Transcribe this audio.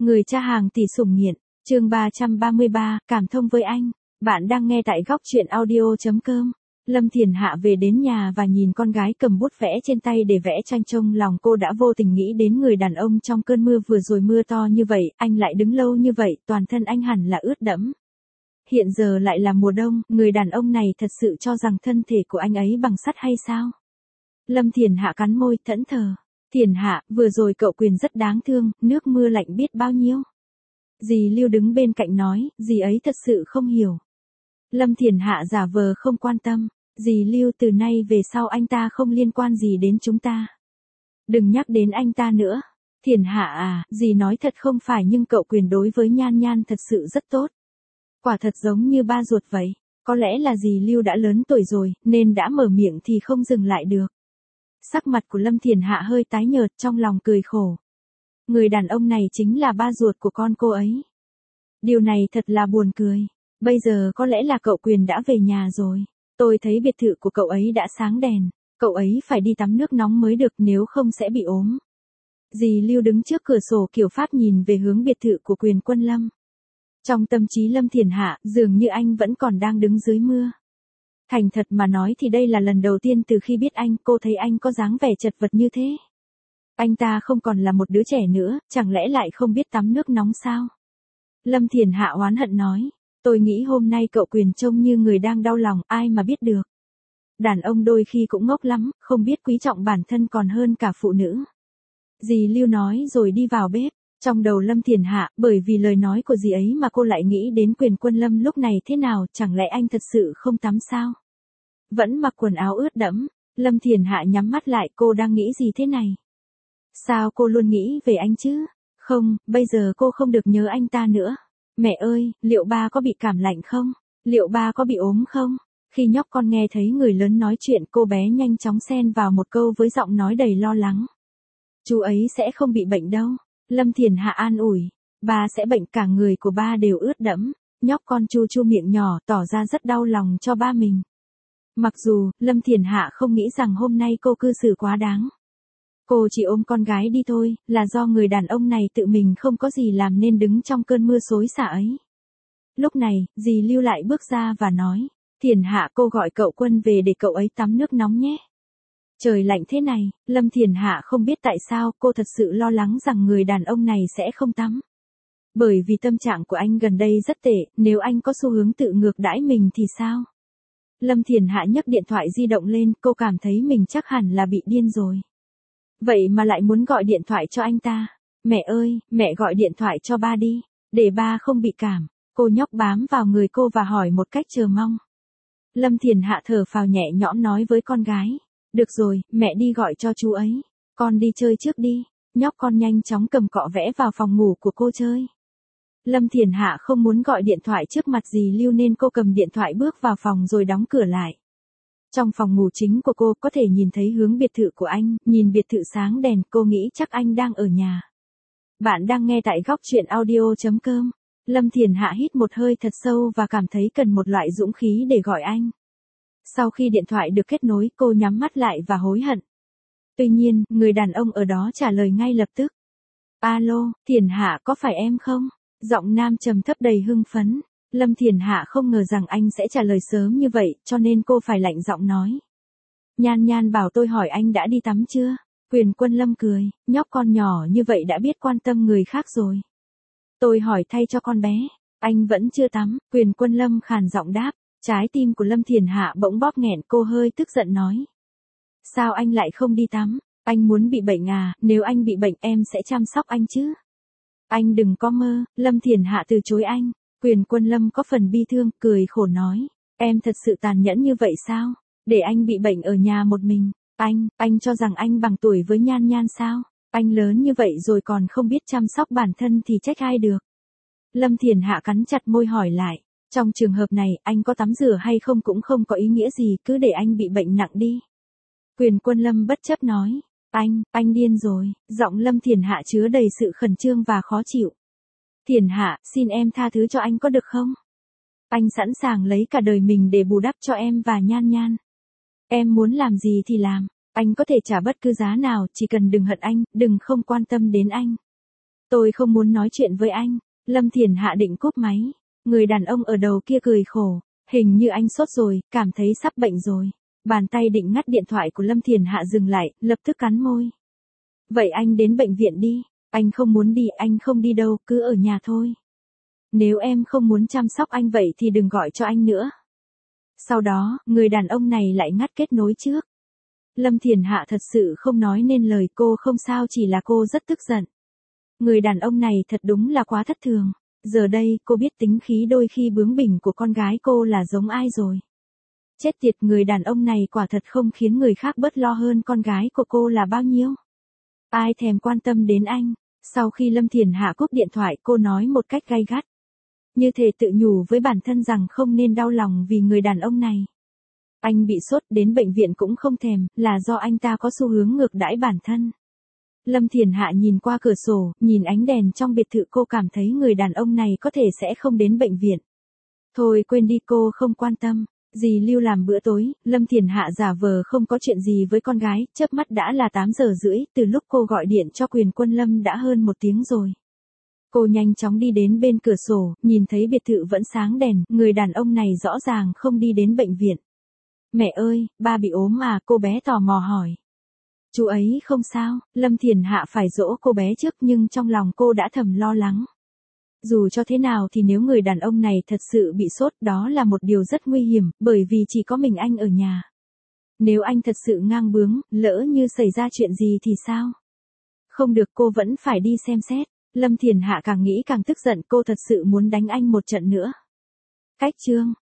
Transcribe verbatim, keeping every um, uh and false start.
Người cha hàng tỷ sủng nghiện, chương ba trăm ba mươi ba, cảm thông với anh. Bạn đang nghe tại góc truyện audio chấm com. Lâm Thiền Hạ về đến nhà và nhìn con gái cầm bút vẽ trên tay để vẽ tranh, trong lòng cô đã vô tình nghĩ đến người đàn ông trong cơn mưa vừa rồi, mưa to như vậy, anh lại đứng lâu như vậy, toàn thân anh hẳn là ướt đẫm. Hiện giờ lại là mùa đông, người đàn ông này thật sự cho rằng thân thể của anh ấy bằng sắt hay sao? Lâm Thiền Hạ cắn môi, thẫn thờ. Thiền Hạ, vừa rồi cậu Quyền rất đáng thương, nước mưa lạnh biết bao nhiêu. Dì Lưu đứng bên cạnh nói, dì ấy thật sự không hiểu. Lâm Thiền Hạ giả vờ không quan tâm. Dì Lưu, từ nay về sau anh ta không liên quan gì đến chúng ta. Đừng nhắc đến anh ta nữa. Thiền Hạ à, dì nói thật không phải, nhưng cậu Quyền đối với Nhan Nhan thật sự rất tốt. Quả thật giống như ba ruột vậy. Có lẽ là dì Lưu đã lớn tuổi rồi, nên đã mở miệng thì không dừng lại được. Sắc mặt của Lâm Thiền Hạ hơi tái nhợt, trong lòng cười khổ. Người đàn ông này chính là ba ruột của con cô ấy. Điều này thật là buồn cười. Bây giờ có lẽ là cậu Quyền đã về nhà rồi. Tôi thấy biệt thự của cậu ấy đã sáng đèn. Cậu ấy phải đi tắm nước nóng mới được, nếu không sẽ bị ốm. Dì Lưu đứng trước cửa sổ kiểu Pháp nhìn về hướng biệt thự của Quyền Quân Lâm. Trong tâm trí Lâm Thiền Hạ, dường như anh vẫn còn đang đứng dưới mưa. Thành thật mà nói thì đây là lần đầu tiên từ khi biết anh, cô thấy anh có dáng vẻ chật vật như thế. Anh ta không còn là một đứa trẻ nữa, chẳng lẽ lại không biết tắm nước nóng sao? Lâm Thiền Hạ oán hận nói, tôi nghĩ hôm nay cậu Quyền trông như người đang đau lòng, ai mà biết được. Đàn ông đôi khi cũng ngốc lắm, không biết quý trọng bản thân còn hơn cả phụ nữ. Dì Lưu nói rồi đi vào bếp. Trong đầu Lâm Thiền Hạ, bởi vì lời nói của dì ấy mà cô lại nghĩ đến Quyền Quân Lâm lúc này thế nào, chẳng lẽ anh thật sự không tắm sao? Vẫn mặc quần áo ướt đẫm, Lâm Thiền Hạ nhắm mắt lại, cô đang nghĩ gì thế này? Sao cô luôn nghĩ về anh chứ? Không, bây giờ cô không được nhớ anh ta nữa. Mẹ ơi, liệu ba có bị cảm lạnh không? Liệu ba có bị ốm không? Khi nhóc con nghe thấy người lớn nói chuyện, cô bé nhanh chóng xen vào một câu với giọng nói đầy lo lắng. Chú ấy sẽ không bị bệnh đâu. Lâm Thiền Hạ an ủi, ba sẽ bệnh, cả người của ba đều ướt đẫm. Nhóc con chu chu miệng nhỏ, tỏ ra rất đau lòng cho ba mình. Mặc dù, Lâm Thiền Hạ không nghĩ rằng hôm nay cô cư xử quá đáng. Cô chỉ ôm con gái đi thôi, là do người đàn ông này tự mình không có gì làm nên đứng trong cơn mưa xối xả ấy. Lúc này, dì Lưu lại bước ra và nói, Thiền Hạ, cô gọi cậu Quân về để cậu ấy tắm nước nóng nhé. Trời lạnh thế này, Lâm Thiền Hạ không biết tại sao cô thật sự lo lắng rằng người đàn ông này sẽ không tắm. Bởi vì tâm trạng của anh gần đây rất tệ, nếu anh có xu hướng tự ngược đãi mình thì sao? Lâm Thiền Hạ nhấc điện thoại di động lên, cô cảm thấy mình chắc hẳn là bị điên rồi. Vậy mà lại muốn gọi điện thoại cho anh ta. Mẹ ơi, mẹ gọi điện thoại cho ba đi, để ba không bị cảm. Cô nhóc bám vào người cô và hỏi một cách chờ mong. Lâm Thiền Hạ thở phào nhẹ nhõm nói với con gái. Được rồi, mẹ đi gọi cho chú ấy. Con đi chơi trước đi. Nhóc con nhanh chóng cầm cọ vẽ vào phòng ngủ của cô chơi. Lâm Thiền Hạ không muốn gọi điện thoại trước mặt dì Lưu nên cô cầm điện thoại bước vào phòng rồi đóng cửa lại. Trong phòng ngủ chính của cô có thể nhìn thấy hướng biệt thự của anh, nhìn biệt thự sáng đèn, cô nghĩ chắc anh đang ở nhà. Bạn đang nghe tại góc truyện audio chấm com. Lâm Thiền Hạ hít một hơi thật sâu và cảm thấy cần một loại dũng khí để gọi anh. Sau khi điện thoại được kết nối, cô nhắm mắt lại và hối hận. Tuy nhiên, người đàn ông ở đó trả lời ngay lập tức. Alo, Thiền Hạ, có phải em không? Giọng nam trầm thấp đầy hưng phấn. Lâm Thiền Hạ không ngờ rằng anh sẽ trả lời sớm như vậy, cho nên cô phải lạnh giọng nói. Nhan Nhan bảo tôi hỏi anh đã đi tắm chưa? Quyền Quân Lâm cười, nhóc con nhỏ như vậy đã biết quan tâm người khác rồi. Tôi hỏi thay cho con bé, anh vẫn chưa tắm. Quyền Quân Lâm khàn giọng đáp. Trái tim của Lâm Thiền Hạ bỗng bóp nghẹn, cô hơi tức giận nói. Sao anh lại không đi tắm? Anh muốn bị bệnh à? Nếu anh bị bệnh em sẽ chăm sóc anh chứ. Anh đừng có mơ. Lâm Thiền Hạ từ chối anh. Quyền Quân Lâm có phần bi thương, cười khổ nói. Em thật sự tàn nhẫn như vậy sao? Để anh bị bệnh ở nhà một mình. Anh, anh cho rằng anh bằng tuổi với Nhan Nhan sao? Anh lớn như vậy rồi còn không biết chăm sóc bản thân thì trách ai được? Lâm Thiền Hạ cắn chặt môi hỏi lại. Trong trường hợp này, anh có tắm rửa hay không cũng không có ý nghĩa gì, cứ để anh bị bệnh nặng đi. Quyền Quân Lâm bất chấp nói. Anh, anh điên rồi. Giọng Lâm Thiền Hạ chứa đầy sự khẩn trương và khó chịu. Thiền Hạ, xin em tha thứ cho anh có được không? Anh sẵn sàng lấy cả đời mình để bù đắp cho em và Nhan Nhan. Em muốn làm gì thì làm. Anh có thể trả bất cứ giá nào, chỉ cần đừng hận anh, đừng không quan tâm đến anh. Tôi không muốn nói chuyện với anh. Lâm Thiền Hạ định cúp máy. Người đàn ông ở đầu kia cười khổ. Hình như anh sốt rồi, cảm thấy sắp bệnh rồi. Bàn tay định ngắt điện thoại của Lâm Thiền Hạ dừng lại, lập tức cắn môi. Vậy anh đến bệnh viện đi. Anh không muốn đi, anh không đi đâu, cứ ở nhà thôi. Nếu em không muốn chăm sóc anh vậy thì đừng gọi cho anh nữa. Sau đó, người đàn ông này lại ngắt kết nối trước. Lâm Thiền Hạ thật sự không nói nên lời, cô không sao, chỉ là cô rất tức giận. Người đàn ông này thật đúng là quá thất thường. Giờ đây, cô biết tính khí đôi khi bướng bỉnh của con gái cô là giống ai rồi. Chết tiệt, người đàn ông này quả thật không khiến người khác bớt lo hơn con gái của cô là bao nhiêu. Ai thèm quan tâm đến anh. Sau khi Lâm Thiền Hạ cúp điện thoại, cô nói một cách gay gắt. Như thể tự nhủ với bản thân rằng không nên đau lòng vì người đàn ông này. Anh bị sốt đến bệnh viện cũng không thèm, là do anh ta có xu hướng ngược đãi bản thân. Lâm Thiền Hạ nhìn qua cửa sổ, nhìn ánh đèn trong biệt thự, cô cảm thấy người đàn ông này có thể sẽ không đến bệnh viện. Thôi quên đi, cô không quan tâm. Dì Lưu làm bữa tối, Lâm Thiền Hạ giả vờ không có chuyện gì với con gái, chớp mắt đã là tám giờ rưỡi, từ lúc cô gọi điện cho Quyền Quân Lâm đã hơn một tiếng rồi. Cô nhanh chóng đi đến bên cửa sổ, nhìn thấy biệt thự vẫn sáng đèn, người đàn ông này rõ ràng không đi đến bệnh viện. Mẹ ơi, ba bị ốm à, cô bé tò mò hỏi. Chú ấy không sao, Lâm Thiền Hạ phải dỗ cô bé trước nhưng trong lòng cô đã thầm lo lắng. Dù cho thế nào thì nếu người đàn ông này thật sự bị sốt, đó là một điều rất nguy hiểm, bởi vì chỉ có mình anh ở nhà. Nếu anh thật sự ngang bướng, lỡ như xảy ra chuyện gì thì sao? Không được, cô vẫn phải đi xem xét. Lâm Thiền Hạ càng nghĩ càng tức giận, cô thật sự muốn đánh anh một trận nữa. Cách chương